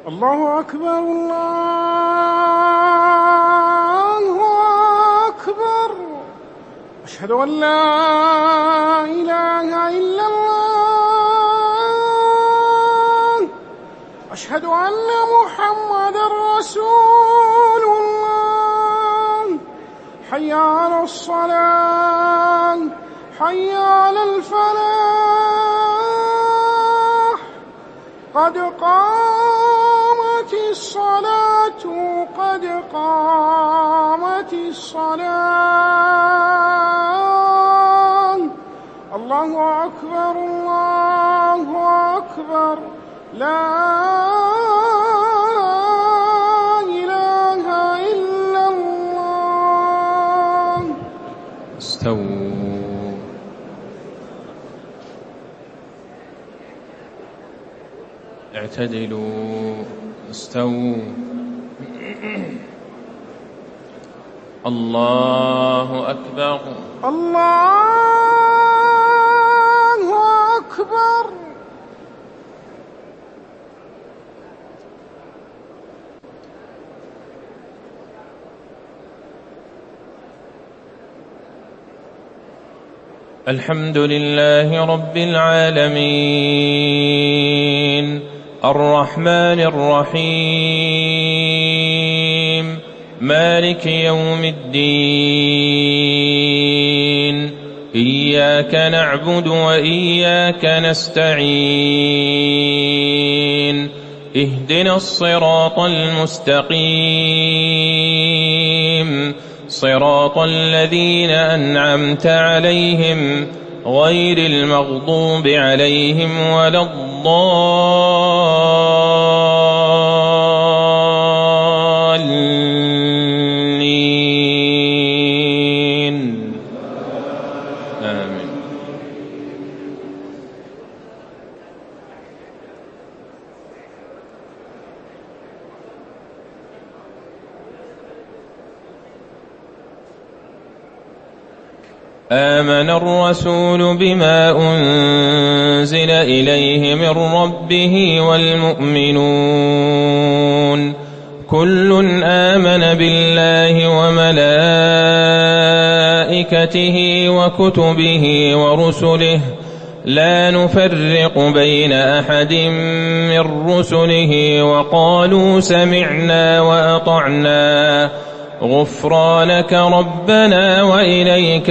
الله أكبر الله أكبر. أشهد أن لا إله إلا الله. أشهد أن محمدًا رسول الله. حي على الصلاة حي على الفلاح. قد قامت الصلاة قد قامت الصلاة. الله أكبر الله أكبر. لا إله إلا الله. استووا. اعتدلوا. استووا. الله أكبر الله أكبر. الحمد لله رب العالمين الرحمن الرحيم مالك يوم الدين. إياك نعبد وإياك نستعين. اهدنا الصراط المستقيم صراط الذين أنعمت عليهم غير المغضوب عليهم ولا الضالين. آمين. آمن الرسول بما أنزل إليه من ربه والمؤمنون كل آمن بالله وملائكته وكتبه ورسله لا نفرق بين أحد من رسله وقالوا سمعنا وأطعنا غفرانك ربنا وإليك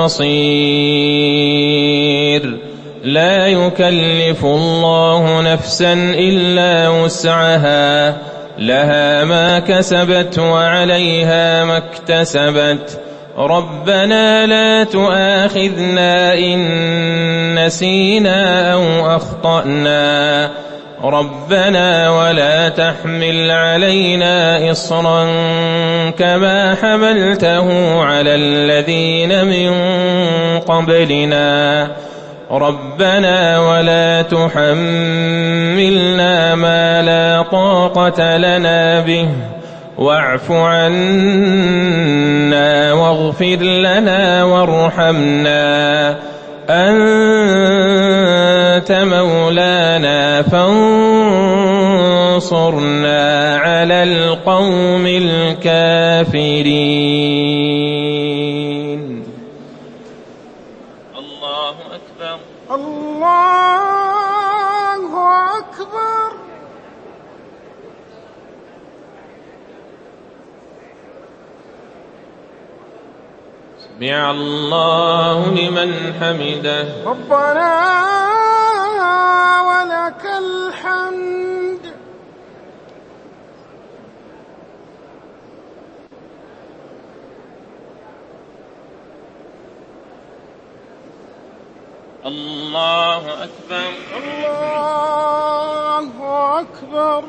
المصير. لا يكلف الله نفسا إلا وسعها لها ما كسبت وعليها ما اكتسبت. ربنا لا تؤاخذنا إن نسينا أو أخطأنا ربنا ولا تحمل علينا إصرا كما حملته على الذين من قبلنا ربنا ولا تحملنا ما لا طاقة لنا به واعف عنا واغفر لنا وارحمنا أنت مولانا فانصرنا على القوم الكافرين. الله أكبر الله أكبر. سمع الله لمن حمده. ربنا ولك الحمد. الله أكبر الله أكبر.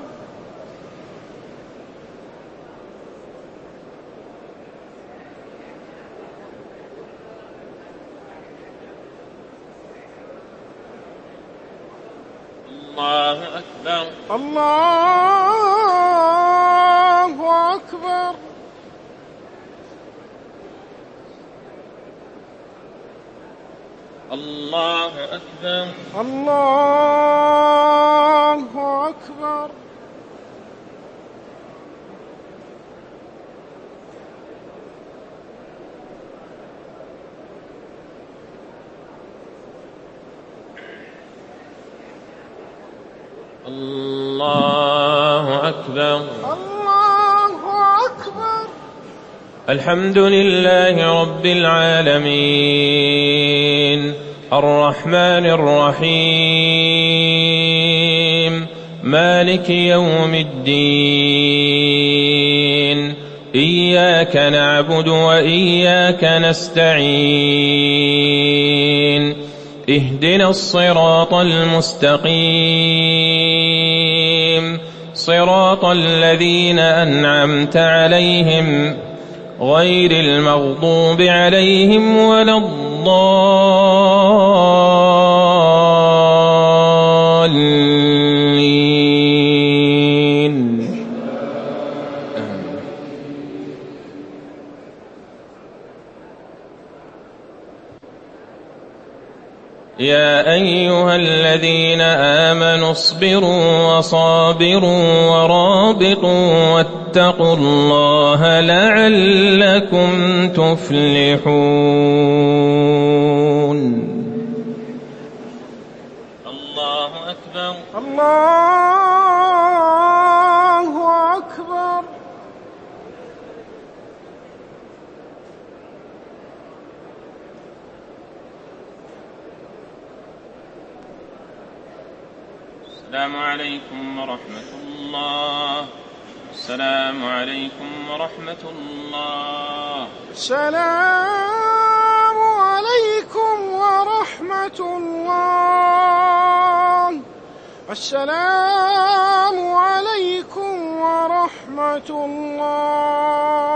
الله أكبر الله أكبر. الله أكبر الله أكبر. الله أكبر. الله أكبر. الحمد لله رب العالمين الرحمن الرحيم مالك يوم الدين إياك نعبد وإياك نستعين اهدنا الصراط المستقيم صراط الذين أنعمت عليهم غير المغضوب عليهم ولا الضالين. يا أيها الذين آمنوا اصبروا وصابروا ورابطوا واتقوا الله لعلكم تفلحون. الله أكبر. الله أكبر. السلام عليكم ورحمة الله. السلام عليكم ورحمة الله. السلام عليكم ورحمة الله. السلام عليكم ورحمة الله.